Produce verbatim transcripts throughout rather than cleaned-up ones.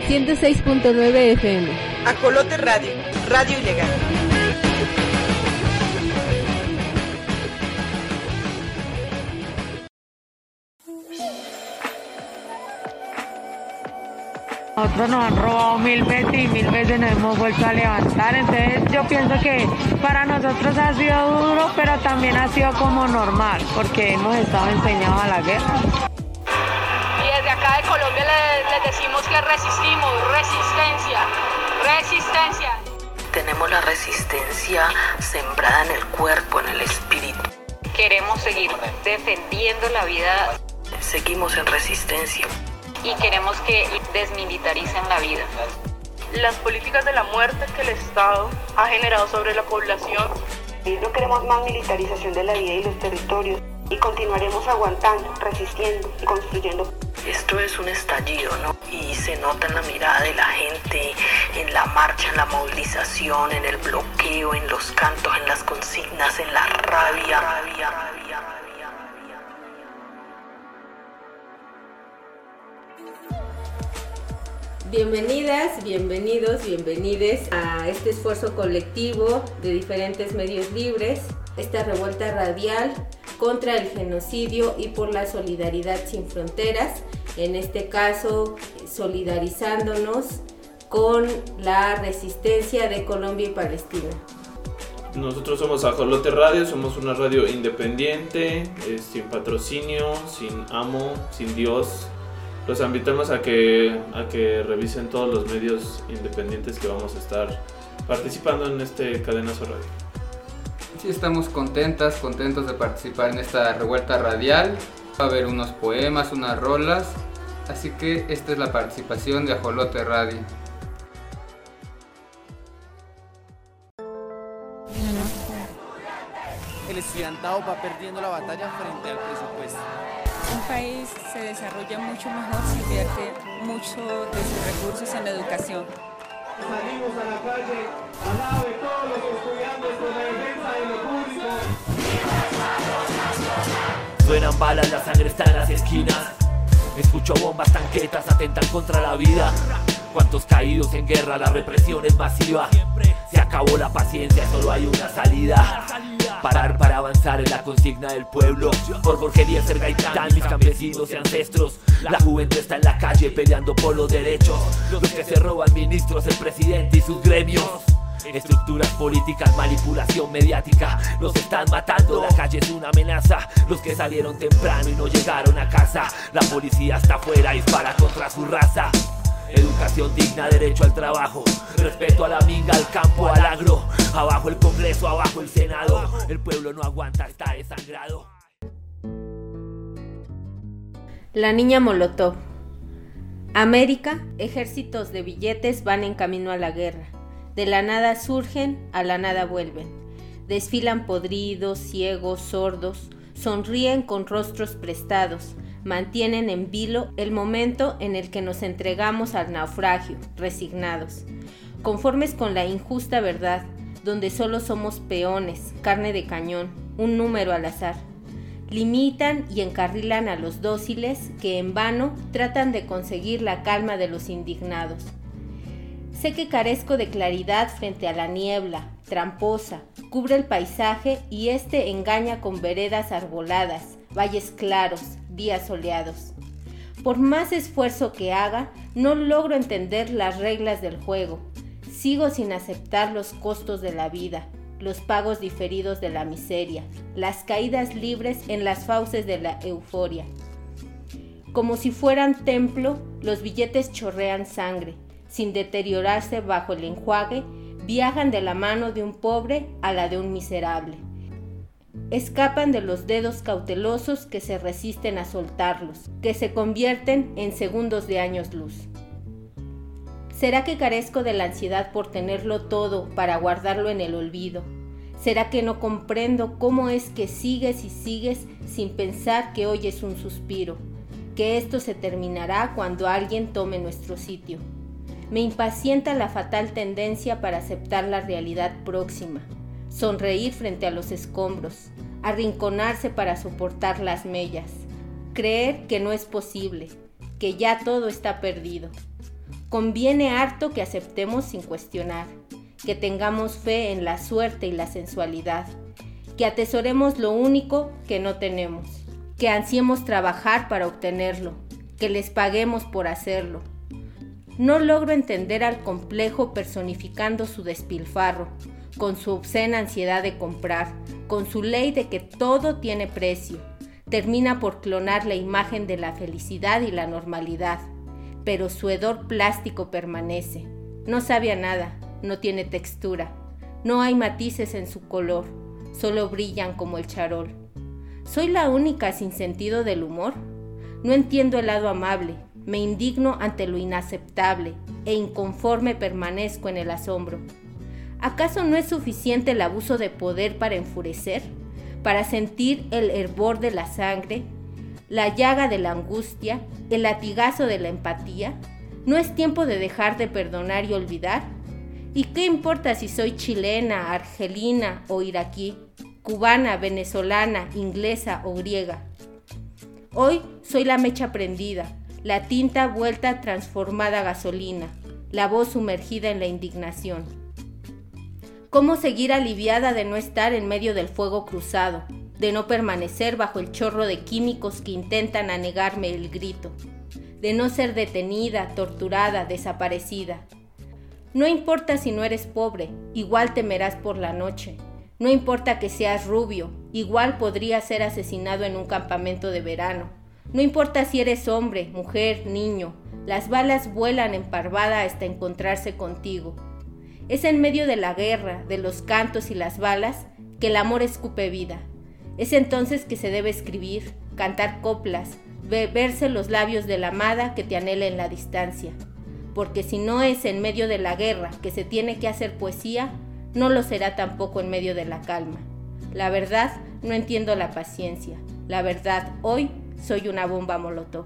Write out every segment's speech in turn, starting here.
ciento seis punto nueve F M. Ajolote Radio, radio ilegal. Nosotros nos han robado mil veces y mil veces nos hemos vuelto a levantar, entonces yo pienso que para nosotros ha sido duro, pero también ha sido como normal, porque hemos estado enseñados a la guerra. Y desde acá de Colombia les, les decimos que resistimos, resistencia, resistencia. Tenemos la resistencia sembrada en el cuerpo, en el espíritu. Queremos seguir defendiendo la vida. Seguimos en resistencia. Y queremos que desmilitaricen la vida. Las políticas de la muerte que el Estado ha generado sobre la población. No queremos más militarización de la vida y los territorios. Y continuaremos aguantando, resistiendo y construyendo. Esto es un estallido, ¿no? Y se nota en la mirada de la gente, en la marcha, en la movilización, en el bloqueo, en los cantos, en las consignas, en la rabia, rabia, rabia, rabia. Bienvenidas, bienvenidos, bienvenides a este esfuerzo colectivo de diferentes medios libres, esta revuelta radial contra el genocidio y por la solidaridad sin fronteras, en este caso solidarizándonos con la resistencia de Colombia y Palestina. Nosotros somos Ajolote Radio, somos una radio independiente, eh, sin patrocinio, sin amo, sin Dios. Los invitamos a que, a que revisen todos los medios independientes que vamos a estar participando en este Cadenazo Radio. Sí, estamos contentas, contentos de participar en esta revuelta radial. Va a haber unos poemas, unas rolas, así que esta es la participación de Ajolote Radio. El estudiantado va perdiendo la batalla frente al presupuesto. Un país se desarrolla mucho mejor si invierte mucho de sus recursos en la educación. Salimos a la calle al lado de todos los estudiantes por la defensa de lo público. Suenan balas, la sangre está en las esquinas. Escucho bombas, tanquetas, atentan contra la vida. Cuántos caídos en guerra, la represión es masiva. Se acabó la paciencia, solo hay una salida. Parar para avanzar en la consigna del pueblo. Por Jorge Eliezer Gaitán, mis campesinos y ancestros. La juventud está en la calle peleando por los derechos. Los que se roban ministros, el presidente y sus gremios. Estructuras políticas, manipulación mediática, nos están matando. La calle es una amenaza. Los que salieron temprano y no llegaron a casa. La policía está afuera, dispara contra su raza. Educación digna, derecho al trabajo, respeto a la minga, al campo, al agro. Abajo el Congreso, abajo el Senado. El pueblo no aguanta, está desangrado. La niña Molotov. América, ejércitos de billetes van en camino a la guerra. De la nada surgen, a la nada vuelven. Desfilan podridos, ciegos, sordos, sonríen con rostros prestados. Mantienen en vilo el momento en el que nos entregamos al naufragio, resignados, conformes con la injusta verdad, donde solo somos peones, carne de cañón, un número al azar. Limitan y encarrilan a los dóciles que en vano tratan de conseguir la calma de los indignados. Sé que carezco de claridad frente a la niebla, tramposa, cubre el paisaje y este engaña con veredas arboladas, valles claros, días soleados. Por más esfuerzo que haga, no logro entender las reglas del juego. Sigo sin aceptar los costos de la vida, los pagos diferidos de la miseria, las caídas libres en las fauces de la euforia. Como si fueran templo, los billetes chorrean sangre, sin deteriorarse bajo el enjuague, viajan de la mano de un pobre a la de un miserable. Escapan de los dedos cautelosos que se resisten a soltarlos, que se convierten en segundos de años luz. ¿Será que carezco de la ansiedad por tenerlo todo para guardarlo en el olvido? ¿Será que no comprendo cómo es que sigues y sigues sin pensar que hoy es un suspiro? Que esto se terminará cuando alguien tome nuestro sitio. Me impacienta la fatal tendencia para aceptar la realidad próxima. Sonreír frente a los escombros, arrinconarse para soportar las mellas, creer que no es posible, que ya todo está perdido. Conviene harto que aceptemos sin cuestionar, que tengamos fe en la suerte y la sensualidad, que atesoremos lo único que no tenemos, que ansiemos trabajar para obtenerlo, que les paguemos por hacerlo. No logro entender al complejo personificando su despilfarro, con su obscena ansiedad de comprar, con su ley de que todo tiene precio. Termina por clonar la imagen de la felicidad y la normalidad, pero su hedor plástico permanece. No sabe a nada, no tiene textura, no hay matices en su color, solo brillan como el charol. ¿Soy la única sin sentido del humor? No entiendo el lado amable, me indigno ante lo inaceptable e inconforme permanezco en el asombro. ¿Acaso no es suficiente el abuso de poder para enfurecer, para sentir el hervor de la sangre, la llaga de la angustia, el latigazo de la empatía? ¿No es tiempo de dejar de perdonar y olvidar? ¿Y qué importa si soy chilena, argelina o iraquí, cubana, venezolana, inglesa o griega? Hoy soy la mecha prendida, la tinta vuelta transformada a gasolina, la voz sumergida en la indignación. ¿Cómo seguir aliviada de no estar en medio del fuego cruzado, de no permanecer bajo el chorro de químicos que intentan anegarme el grito, de no ser detenida, torturada, desaparecida? No importa si no eres pobre, igual temerás por la noche. No importa que seas rubio, igual podrías ser asesinado en un campamento de verano. No importa si eres hombre, mujer, niño, las balas vuelan en parvada hasta encontrarse contigo. Es en medio de la guerra, de los cantos y las balas, que el amor escupe vida. Es entonces que se debe escribir, cantar coplas, beberse los labios de la amada que te anhela en la distancia. Porque si no es en medio de la guerra que se tiene que hacer poesía, no lo será tampoco en medio de la calma. La verdad, no entiendo la paciencia. La verdad, hoy soy una bomba molotov.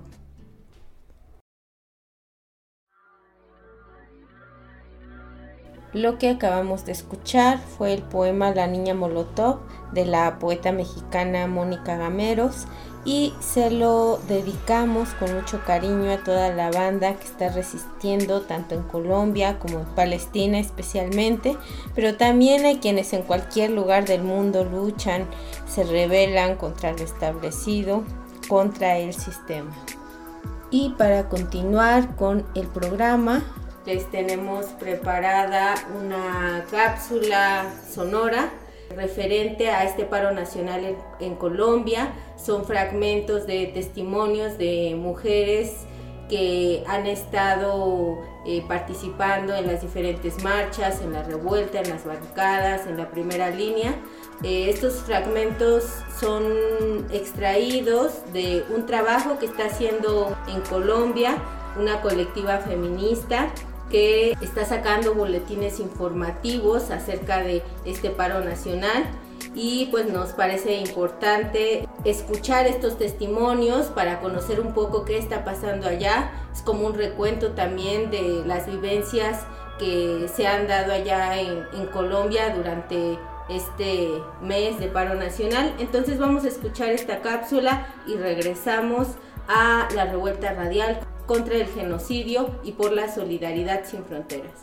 Lo que acabamos de escuchar fue el poema La Niña Molotov de la poeta mexicana Mónica Gameros, y se lo dedicamos con mucho cariño a toda la banda que está resistiendo tanto en Colombia como en Palestina especialmente, pero también hay quienes en cualquier lugar del mundo luchan, se rebelan contra lo establecido, contra el sistema. Y para continuar con el programa, les tenemos preparada una cápsula sonora referente a este paro nacional en, en Colombia. Son fragmentos de testimonios de mujeres que han estado eh, participando en las diferentes marchas, en la revuelta, en las barricadas, en la primera línea. Eh, estos fragmentos son extraídos de un trabajo que está haciendo en Colombia una colectiva feminista que está sacando boletines informativos acerca de este paro nacional, y pues nos parece importante escuchar estos testimonios para conocer un poco qué está pasando allá. Es como un recuento también de las vivencias que se han dado allá en, en Colombia durante este mes de paro nacional. Entonces vamos a escuchar esta cápsula y regresamos a la revuelta radial contra el genocidio y por la solidaridad sin fronteras.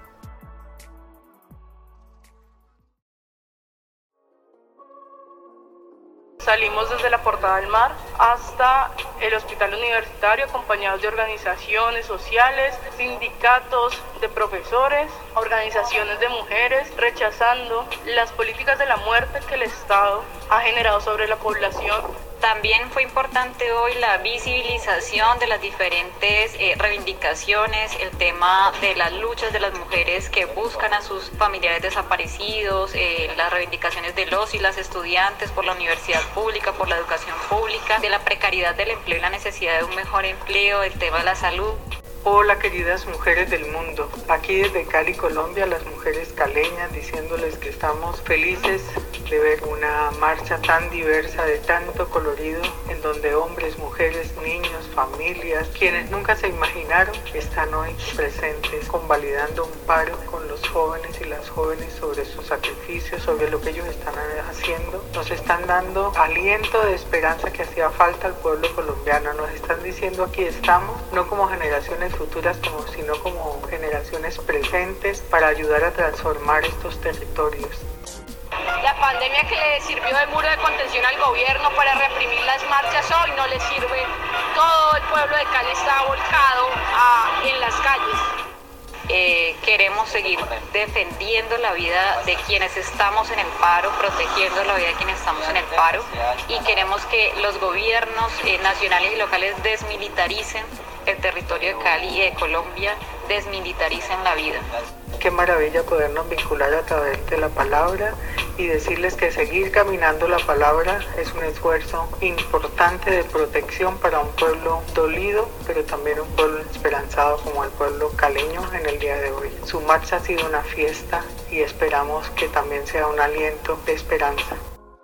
Salimos desde la Portada del Mar hasta el hospital universitario acompañados de organizaciones sociales, sindicatos de profesores, organizaciones de mujeres, rechazando las políticas de la muerte que el Estado ha generado sobre la población. También fue importante hoy la visibilización de las diferentes eh, reivindicaciones, el tema de las luchas de las mujeres que buscan a sus familiares desaparecidos, eh, las reivindicaciones de los y las estudiantes por la universidad pública, por la educación pública, de la precariedad del empleo y la necesidad de un mejor empleo, el tema de la salud. Hola queridas mujeres del mundo, aquí desde Cali, Colombia, las mujeres caleñas diciéndoles que estamos felices de ver una marcha tan diversa, de tanto colorido, en donde hombres, mujeres, niños, familias, quienes nunca se imaginaron, están hoy presentes, convalidando un paro con los jóvenes y las jóvenes sobre sus sacrificios, sobre lo que ellos están haciendo. Nos están dando aliento de esperanza que hacía falta al pueblo colombiano, nos están diciendo aquí estamos, no como generaciones futuras, como, sino como generaciones presentes para ayudar a transformar estos territorios. La pandemia que le sirvió de muro de contención al gobierno para reprimir las marchas hoy no le sirve. Todo el pueblo de Cali está volcado a, en las calles. Eh, queremos seguir defendiendo la vida de quienes estamos en el paro, protegiendo la vida de quienes estamos en el paro, y queremos que los gobiernos eh, nacionales y locales desmilitaricen el territorio de Cali y de Colombia, desmilitaricen la vida. Qué maravilla podernos vincular a través de la palabra y decirles que seguir caminando la palabra es un esfuerzo importante de protección para un pueblo dolido, pero también un pueblo esperanzado como el pueblo caleño en el día de hoy. Su marcha ha sido una fiesta y esperamos que también sea un aliento de esperanza.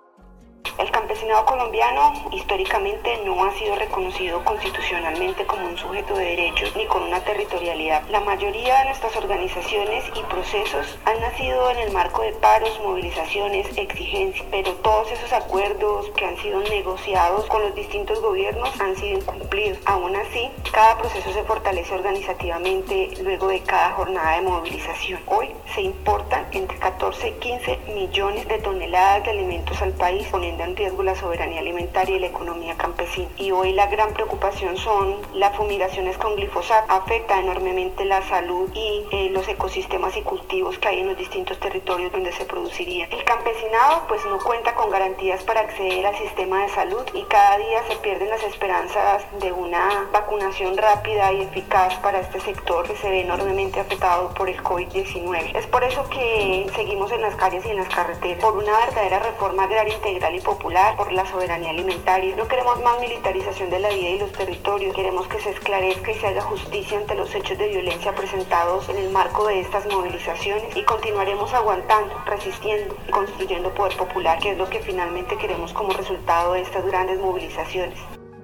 El campesinado colombiano históricamente no ha sido reconocido constitucionalmente como un sujeto de derechos ni con una territorialidad. La mayoría de nuestras organizaciones y procesos han nacido en el marco de paros, movilizaciones, exigencias, pero todos esos acuerdos que han sido negociados con los distintos gobiernos han sido incumplidos. Aún así, cada proceso se fortalece organizativamente luego de cada jornada de movilización. Hoy se importan entre catorce y quince millones de toneladas de alimentos al país, poniendo en riesgo la soberanía alimentaria y la economía campesina. Y hoy la gran preocupación son las fumigaciones con glifosato. Afecta enormemente la salud y eh, los ecosistemas y cultivos que hay en los distintos territorios donde se produciría. El campesinado pues no cuenta con garantías para acceder al sistema de salud y cada día se pierden las esperanzas de una vacunación rápida y eficaz para este sector que se ve enormemente afectado por el COVID diecinueve. Es por eso que seguimos en las calles y en las carreteras, por una verdadera reforma agraria integral y popular, por la soberanía alimentaria. No queremos más militarización de la vida y los territorios. Queremos que se esclarezca y se haga justicia ante los hechos de violencia presentados en el marco de estas movilizaciones, y continuaremos aguantando, resistiendo y construyendo poder popular, que es lo que finalmente queremos como resultado de estas grandes movilizaciones.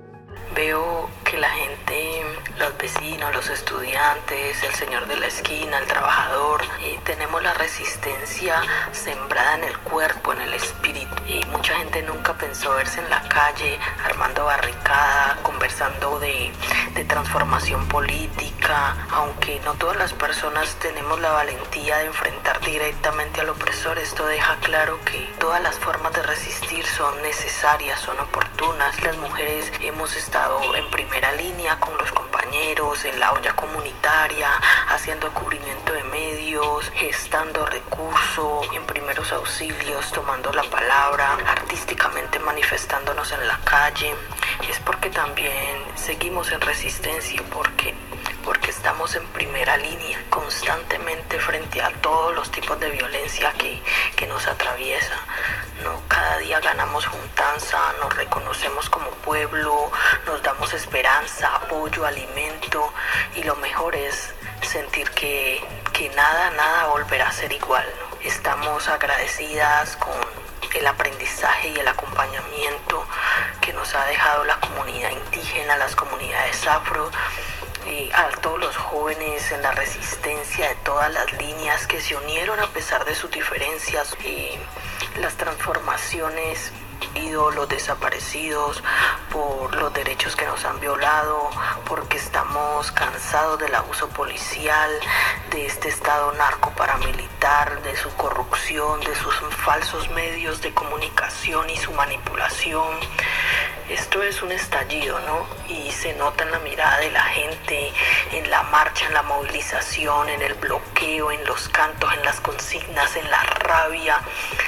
Veo que la gente, los vecinos, los estudiantes, el señor de la esquina, el trabajador, y tenemos la resistencia sembrada en el cuerpo, en el espíritu. Y mucha gente nunca pensó verse en la calle, armando barricada, conversando de, de transformación política, aunque no todas las personas tenemos la valentía de enfrentar directamente al opresor. Esto deja claro que todas las formas de resistir son necesarias, son oportunas. Las mujeres hemos estado en primera línea con los compañeros en la olla comunitaria, haciendo cubrimiento de medios, gestando recursos, en primeros auxilios, tomando la palabra, artísticamente manifestándonos en la calle. Es porque también seguimos en resistencia, porque porque estamos en primera línea constantemente frente a todos los tipos de violencia que, que nos atraviesa. No, cada día ganamos juntanza, nos reconocemos como pueblo, nos damos esperanza, apoyo, alimento, y lo mejor es sentir que, que nada, nada volverá a ser igual, ¿no? Estamos agradecidas con el aprendizaje y el acompañamiento que nos ha dejado la comunidad indígena, las comunidades afro, y a todos los jóvenes en la resistencia de todas las líneas que se unieron a pesar de sus diferencias, y las transformaciones, ídolos desaparecidos, por los derechos que nos han violado, porque estamos cansados del abuso policial, de este estado narcoparamilitar, de su corrupción, de sus falsos medios de comunicación y su manipulación. Esto es un estallido, ¿no? Y se nota en la mirada de la gente, en la marcha, en la movilización, en el bloqueo, en los cantos, en las consignas, en la rabia.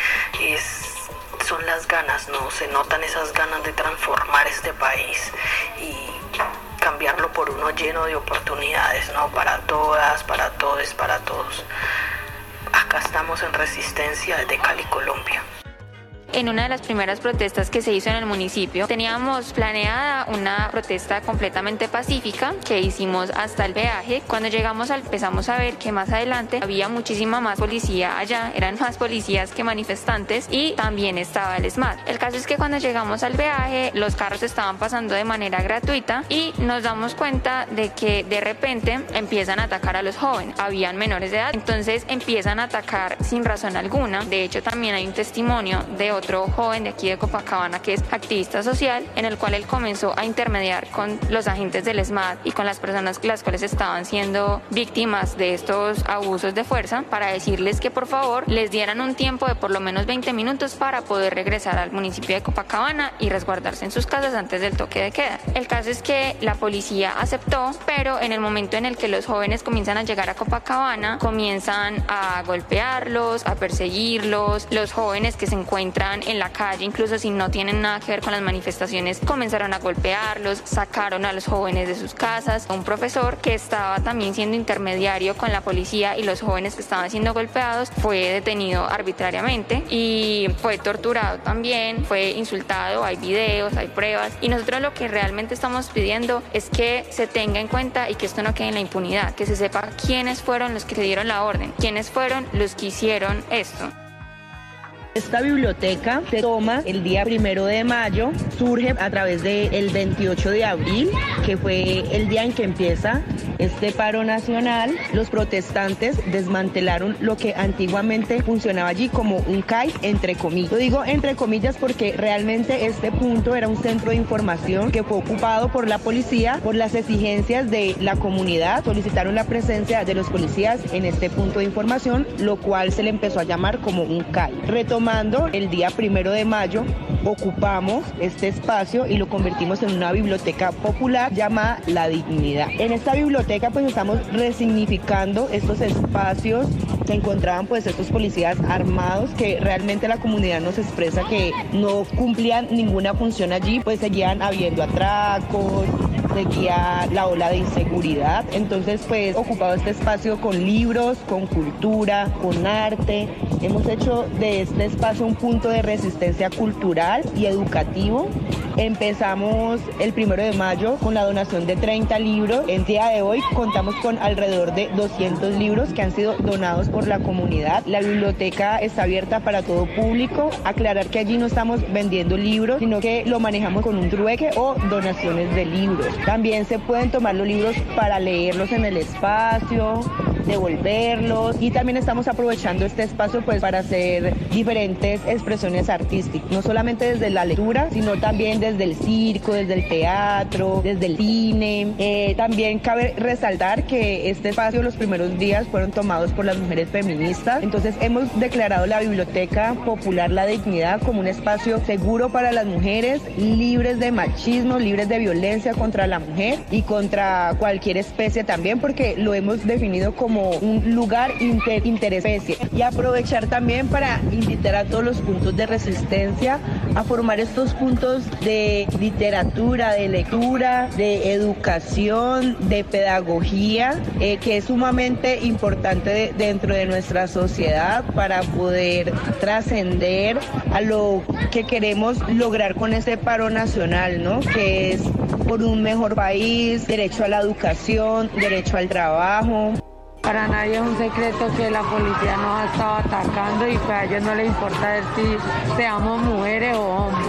Es, son las ganas, ¿no? Se notan esas ganas de transformar este país y cambiarlo por uno lleno de oportunidades, ¿no? Para todas, para todos, para todos. Acá estamos en resistencia desde Cali, Colombia. En una de las primeras protestas que se hizo en el municipio, teníamos planeada una protesta completamente pacífica que hicimos hasta el peaje. Cuando llegamos al, empezamos a ver que más adelante había muchísima más policía allá, eran más policías que manifestantes, y también estaba el SMAT. El caso es que cuando llegamos al peaje, los carros estaban pasando de manera gratuita y nos damos cuenta de que de repente empiezan a atacar a los jóvenes. Habían menores de edad, entonces empiezan a atacar sin razón alguna. De hecho, también hay un testimonio de otro joven de aquí de Copacabana que es activista social, en el cual él comenzó a intermediar con los agentes del SMAT y con las personas las cuales estaban siendo víctimas de estos abusos de fuerza, para decirles que por favor les dieran un tiempo de por lo menos veinte minutos para poder regresar al municipio de Copacabana y resguardarse en sus casas antes del toque de queda. El caso es que la policía aceptó, pero en el momento en el que los jóvenes comienzan a llegar a Copacabana, comienzan a golpearlos, a perseguirlos. Los jóvenes que se encuentran en la calle, incluso si no tienen nada que ver con las manifestaciones, comenzaron a golpearlos, sacaron a los jóvenes de sus casas. Un profesor que estaba también siendo intermediario con la policía y los jóvenes que estaban siendo golpeados fue detenido arbitrariamente y fue torturado también, fue insultado. Hay videos, hay pruebas, y nosotros lo que realmente estamos pidiendo es que se tenga en cuenta y que esto no quede en la impunidad, que se sepa quiénes fueron los que se dieron la orden, quiénes fueron los que hicieron esto. Esta biblioteca se toma el día primero de mayo, surge a través del veintiocho de abril, que fue el día en que empieza este paro nacional. Los protestantes desmantelaron lo que antiguamente funcionaba allí como un C A I, entre comillas. Lo digo entre comillas porque realmente este punto era un centro de información que fue ocupado por la policía por las exigencias de la comunidad. Solicitaron la presencia de los policías en este punto de información, lo cual se le empezó a llamar como un C A I. Retomando el día primero de mayo, ocupamos este espacio y lo convertimos en una biblioteca popular llamada La Dignidad. En esta biblioteca pues estamos resignificando estos espacios que encontraban pues estos policías armados, que realmente la comunidad nos expresa que no cumplían ninguna función allí, pues seguían habiendo atracos, seguía la ola de inseguridad. Entonces pues ocupado este espacio con libros, con cultura, con arte. Hemos hecho de este espacio un punto de resistencia cultural y educativo. Empezamos el primero de mayo con la donación de treinta libros. En día de hoy contamos con alrededor de doscientos libros que han sido donados por la comunidad. La biblioteca está abierta para todo público. Aclarar que allí no estamos vendiendo libros, sino que lo manejamos con un trueque o donaciones de libros. También se pueden tomar los libros para leerlos en el espacio, devolverlos, y también estamos aprovechando este espacio pues para hacer diferentes expresiones artísticas, no solamente desde la lectura, sino también desde el circo, desde el teatro, desde el cine. Eh, también cabe resaltar que este espacio los primeros días fueron tomados por las mujeres feministas, entonces hemos declarado la Biblioteca Popular La Dignidad como un espacio seguro para las mujeres, libres de machismo, libres de violencia contra la mujer y contra cualquier especie también, porque lo hemos definido como un lugar inter, interespecie. Y aprovechar también para invitar a todos los puntos de resistencia a formar estos puntos de literatura, de lectura, de educación, de pedagogía, eh, que es sumamente importante de, dentro de nuestra sociedad para poder trascender a lo que queremos lograr con este paro nacional, ¿no? Que es por un mejor país, derecho a la educación, derecho al trabajo. Para nadie es un secreto que la policía nos ha estado atacando y pues a ellos no les importa ver si seamos mujeres o hombres.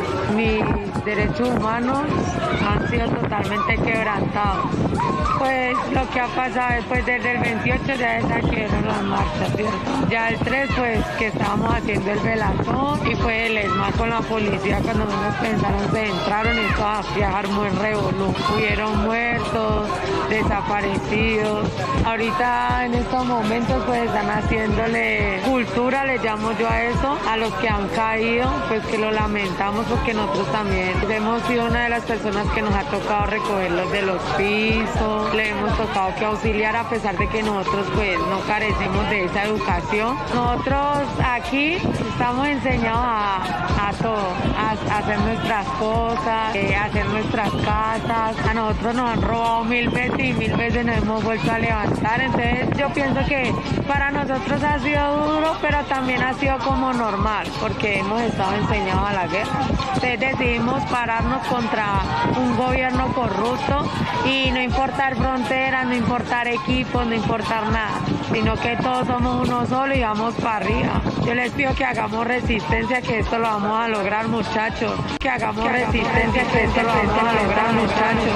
Mis derechos humanos han sido totalmente quebrantados. Pues lo que ha pasado después desde el veintiocho ya saquieron las marchas, ¿cierto? Ya el tres pues que estábamos haciendo el velazón y fue el ESMAD con la policía cuando menos pensaron se entraron y todo a viajar muy revolú. Hubieron muertos, desaparecidos. Ahorita en estos momentos pues están haciéndole cultura, le llamo yo a eso, a los que han caído, pues que lo lamentamos porque nosotros también hemos sido una de las personas que nos ha tocado recogerlos de los pisos, le hemos tocado que auxiliar a pesar de que nosotros pues no carecemos de esa educación. Nosotros aquí estamos enseñados a, a todo, a, a hacer nuestras cosas, eh, a hacer nuestras casas. A nosotros nos han robado mil veces y mil veces nos hemos vuelto a levantar, entonces yo pienso que para nosotros ha sido duro, pero también ha sido como normal, porque hemos estado enseñados a la guerra. Entonces decidimos pararnos contra un gobierno corrupto y no importar fronteras, no importar equipos, no importar nada, sino que todos somos uno solo y vamos para arriba. Yo les pido que hagamos resistencia, que esto lo vamos a lograr, muchachos. Que hagamos que resistencia, que esto lo vamos a lograr, muchachos.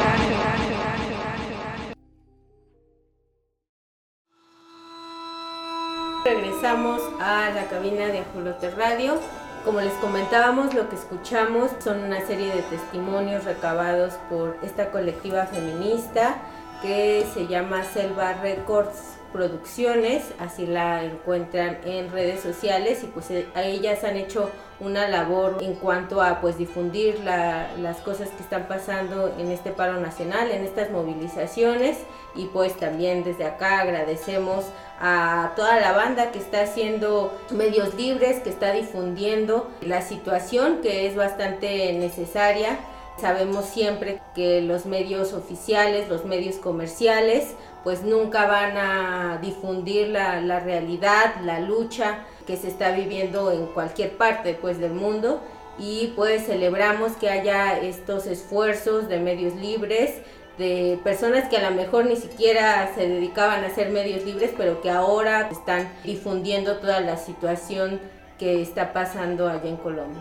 Regresamos a la cabina de Ajolote Radio. Como les comentábamos, lo que escuchamos son una serie de testimonios recabados por esta colectiva feminista que se llama Selva Records Producciones, así la encuentran en redes sociales, y pues a ellas han hecho una labor en cuanto a pues difundir la, las cosas que están pasando en este paro nacional, en estas movilizaciones, y pues también desde acá agradecemos a toda la banda que está haciendo medios libres, que está difundiendo la situación, que es bastante necesaria. Sabemos siempre que los medios oficiales, los medios comerciales, pues nunca van a difundir la, la realidad, la lucha que se está viviendo en cualquier parte pues del mundo, y pues celebramos que haya estos esfuerzos de medios libres, de personas que a lo mejor ni siquiera se dedicaban a hacer medios libres, pero que ahora están difundiendo toda la situación que está pasando allá en Colombia.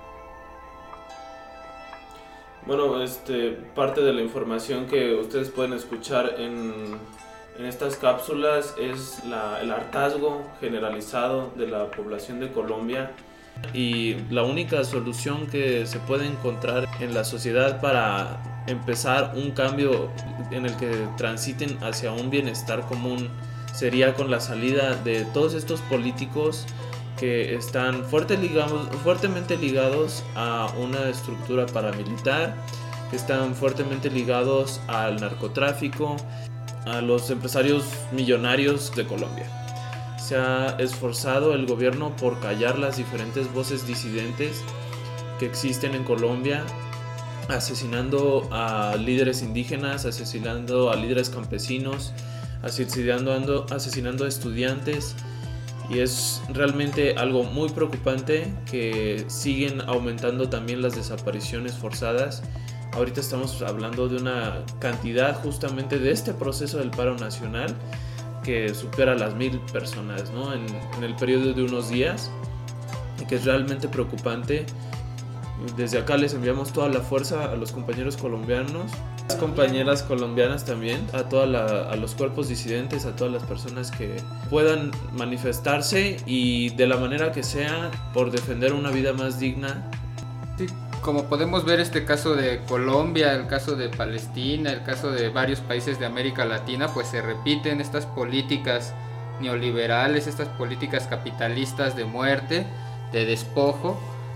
Bueno, este, parte de la información que ustedes pueden escuchar en, en estas cápsulas es la, el hartazgo generalizado de la población de Colombia, y la única solución que se puede encontrar en la sociedad para empezar un cambio en el que transiten hacia un bienestar común sería con la salida de todos estos políticos que están fuerte ligados, fuertemente ligados a una estructura paramilitar, que están fuertemente ligados al narcotráfico, a los empresarios millonarios de Colombia. Se ha esforzado el gobierno por callar las diferentes voces disidentes que existen en Colombia, asesinando a líderes indígenas, asesinando a líderes campesinos, asesinando, asesinando a estudiantes. Y es realmente algo muy preocupante que siguen aumentando también las desapariciones forzadas. Ahorita estamos hablando de una cantidad justamente de este proceso del paro nacional que supera las mil personas, ¿no? en, en el periodo de unos días, que es realmente preocupante. Desde acá les enviamos toda la fuerza a los compañeros colombianos, las compañeras colombianas también, a, toda la, a los cuerpos disidentes, a todas las personas que puedan manifestarse y de la manera que sea por defender una vida más digna. Sí, como podemos ver, este caso de Colombia, el caso de Palestina, el caso de varios países de América Latina, pues se repiten estas políticas neoliberales, estas políticas capitalistas de muerte, de despojo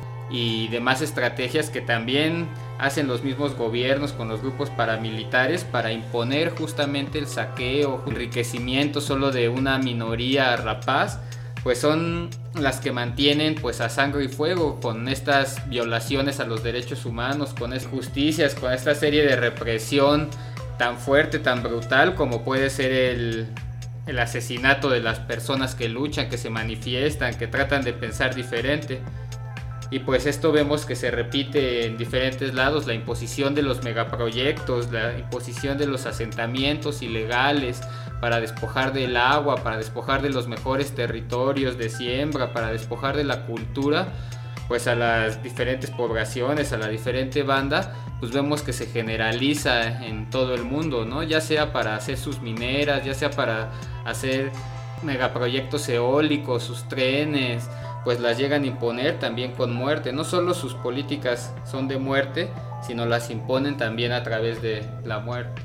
y demás estrategias que también hacen los mismos gobiernos con los grupos paramilitares para imponer justamente el saqueo, enriquecimiento solo de una minoría rapaz, pues son las que mantienen pues a sangre y fuego con estas violaciones a los derechos humanos, con estas justicias, con esta serie de represión tan fuerte, tan brutal como puede ser el, el asesinato de las personas que luchan, que se manifiestan, que tratan de pensar diferente. Y pues esto vemos que se repite en diferentes lados, la imposición de los megaproyectos, la imposición de los asentamientos ilegales para despojar del agua, para despojar de los mejores territorios de siembra, para despojar de la cultura, pues a las diferentes poblaciones, a la diferente banda, pues vemos que se generaliza en todo el mundo, ¿no? Ya sea para hacer sus mineras, ya sea para hacer megaproyectos eólicos, sus trenes, pues las llegan a imponer también con muerte. No solo sus políticas son de muerte, sino las imponen también a través de la muerte.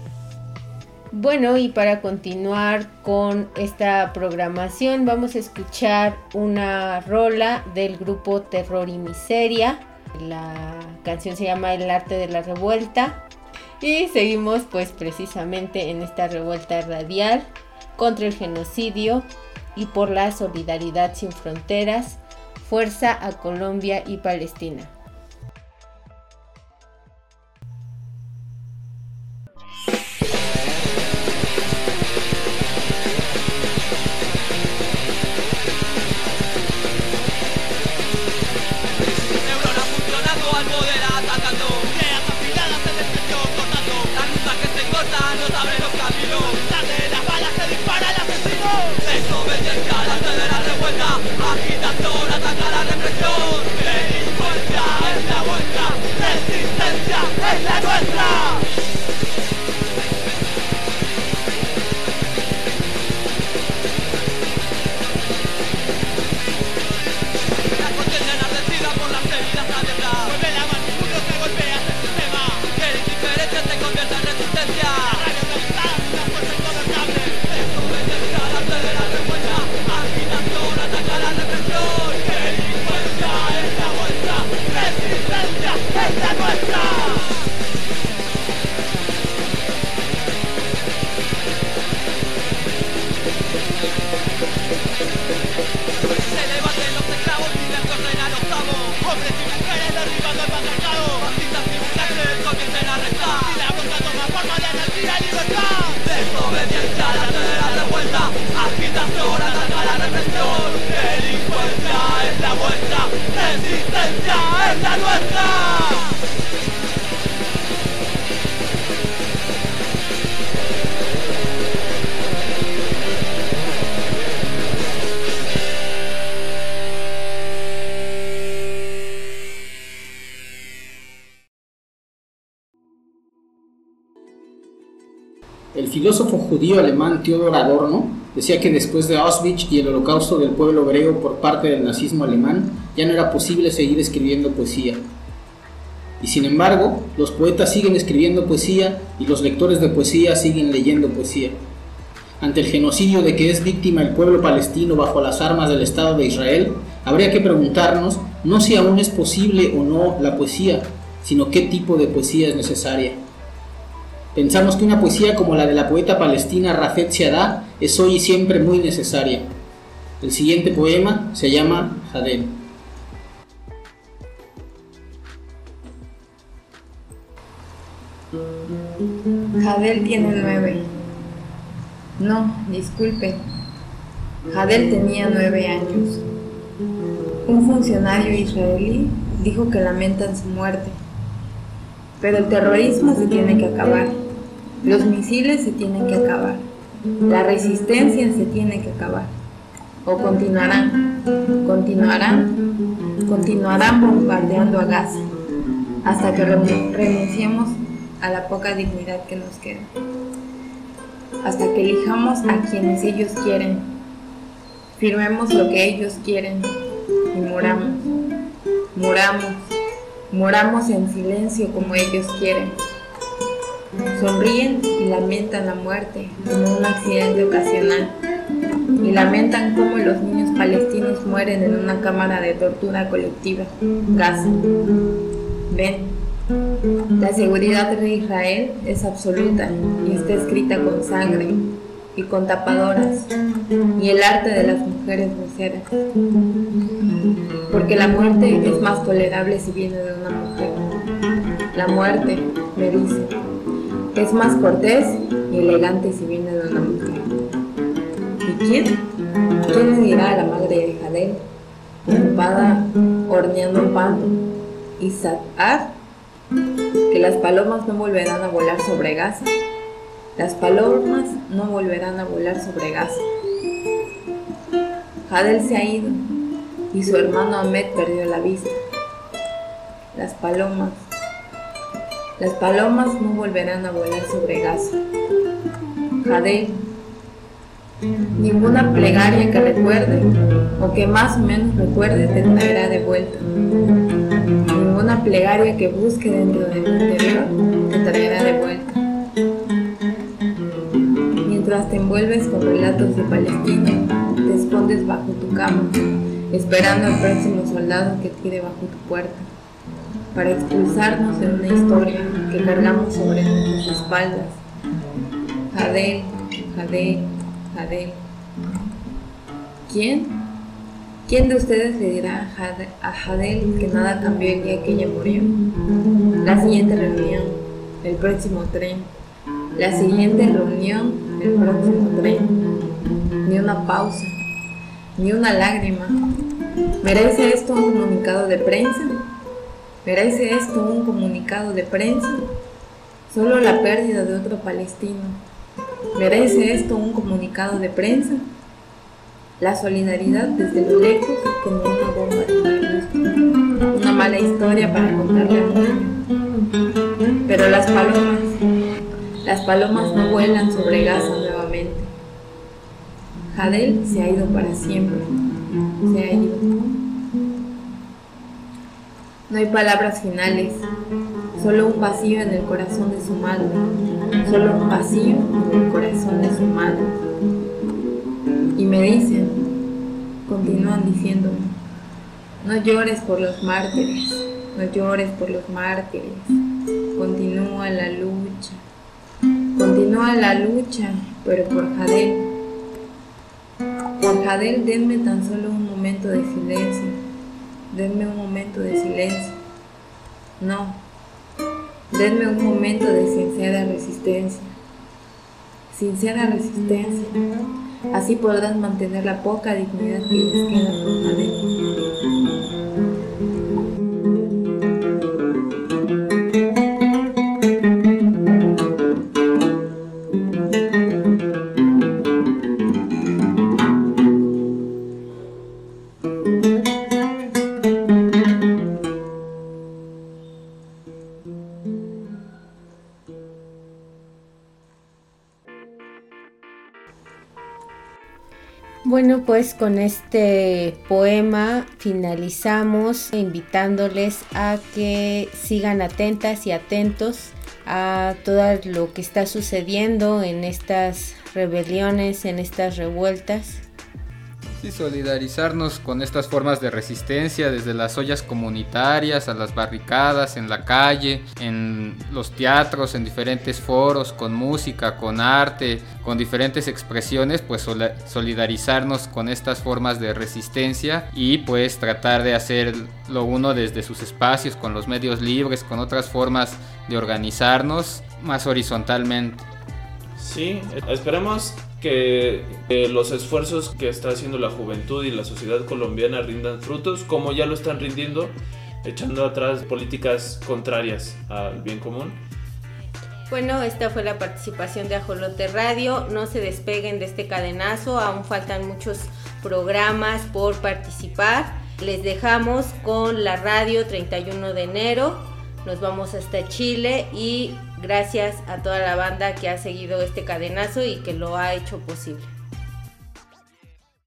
Bueno, y para continuar con esta programación vamos a escuchar una rola del grupo Terror y Miseria. La canción se llama El Arte de la Revuelta y seguimos pues precisamente en esta revuelta radial contra el genocidio y por la solidaridad sin fronteras. Fuerza a Colombia y Palestina. Agitación, ataca la represión, delincuencia. reprimen, mueren derribando el patriarcado. Fascistas y mujeres comiencen a restar y la bronca toma forma de energía y libertad. Desobediencia a la de la vuelta, agitación, ataca la represión. Delincuencia es la vuestra, resistencia es la nuestra. El filósofo judío alemán Theodor Adorno decía que después de Auschwitz y el holocausto del pueblo hebreo por parte del nazismo alemán, ya no era posible seguir escribiendo poesía. Y sin embargo, los poetas siguen escribiendo poesía y los lectores de poesía siguen leyendo poesía. Ante el genocidio de que es víctima el pueblo palestino bajo las armas del Estado de Israel, habría que preguntarnos no si aún es posible o no la poesía, sino qué tipo de poesía es necesaria. Pensamos que una poesía como la de la poeta palestina Rafet Siadah es hoy y siempre muy necesaria. El siguiente poema se llama Jadel. Jadel tiene nueve. No, disculpe. Jadel tenía nueve años. Un funcionario israelí dijo que lamentan su muerte. Pero el terrorismo se tiene que acabar. Los misiles se tienen que acabar. La resistencia se tiene que acabar. O continuarán, continuarán, continuarán bombardeando a Gaza hasta que renunciemos a la poca dignidad que nos queda. Hasta que elijamos a quienes ellos quieren, firmemos lo que ellos quieren y muramos, muramos, muramos en silencio como ellos quieren. Sonríen y lamentan la muerte como un accidente ocasional y lamentan cómo los niños palestinos mueren en una cámara de tortura colectiva, Gaza. Ven, la seguridad de Israel es absoluta y está escrita con sangre y con tapadoras y el arte de las mujeres voceras, porque la muerte es más tolerable si viene de una mujer. La muerte, me dice, es más cortés y elegante si viene de una mujer. ¿Y quién? ¿Quién le dirá a la madre de Jadel, ocupada horneando pan, y Saad, que las palomas no volverán a volar sobre Gaza? Las palomas no volverán a volar sobre Gaza. Jadel se ha ido y su hermano Ahmed perdió la vista. Las palomas, las palomas no volverán a volar sobre Gaza. Jadel, ninguna plegaria que recuerde o que más o menos recuerde te traerá de vuelta. Ninguna plegaria que busque dentro de tu interior te traerá de vuelta. Mientras te envuelves con relatos de Palestina, te escondes bajo tu cama, esperando al próximo soldado que tire bajo tu puerta, para expulsarnos de una historia que cargamos sobre nuestras espaldas. Jadel, Jadel, Jadel. ¿Quién? ¿Quién de ustedes le dirá a Jadel que nada cambió el día que ella murió? La siguiente reunión, el próximo tren. La siguiente reunión, el próximo tren. Ni una pausa, ni una lágrima. ¿Merece esto un comunicado de prensa? ¿Merece esto un comunicado de prensa? Solo la pérdida de otro palestino. ¿Merece esto un comunicado de prensa? La solidaridad desde lo lejos como una bomba de mal. Una mala historia para contarle al mundo. Pero las palomas, las palomas no vuelan sobre Gaza nuevamente. Jadel se ha ido para siempre. Se ha ido. No hay palabras finales, solo un vacío en el corazón de su madre, solo un vacío en el corazón de su madre. Y me dicen, continúan diciéndome, no llores por los mártires, no llores por los mártires, continúa la lucha, continúa la lucha, pero por Jadel, por Jadel denme tan solo un momento de silencio, denme un momento de silencio. No, denme un momento de sincera resistencia. Sincera resistencia. Así podrán mantener la poca dignidad que les queda por adentro. Bueno, pues con este poema finalizamos invitándoles a que sigan atentas y atentos a todo lo que está sucediendo en estas rebeliones, en estas revueltas. Sí, solidarizarnos con estas formas de resistencia, desde las ollas comunitarias a las barricadas, en la calle, en los teatros, en diferentes foros, con música, con arte, con diferentes expresiones, pues solidarizarnos con estas formas de resistencia y pues tratar de hacerlo uno desde sus espacios, con los medios libres, con otras formas de organizarnos más horizontalmente. Sí, esperemos que, que los esfuerzos que está haciendo la juventud y la sociedad colombiana rindan frutos, como ya lo están rindiendo, echando atrás políticas contrarias al bien común. Bueno, esta fue la participación de Ajolote Radio. No se despeguen de este cadenazo, aún faltan muchos programas por participar. Les dejamos con la radio treinta y uno de enero. Nos vamos hasta Chile y gracias a toda la banda que ha seguido este cadenazo y que lo ha hecho posible.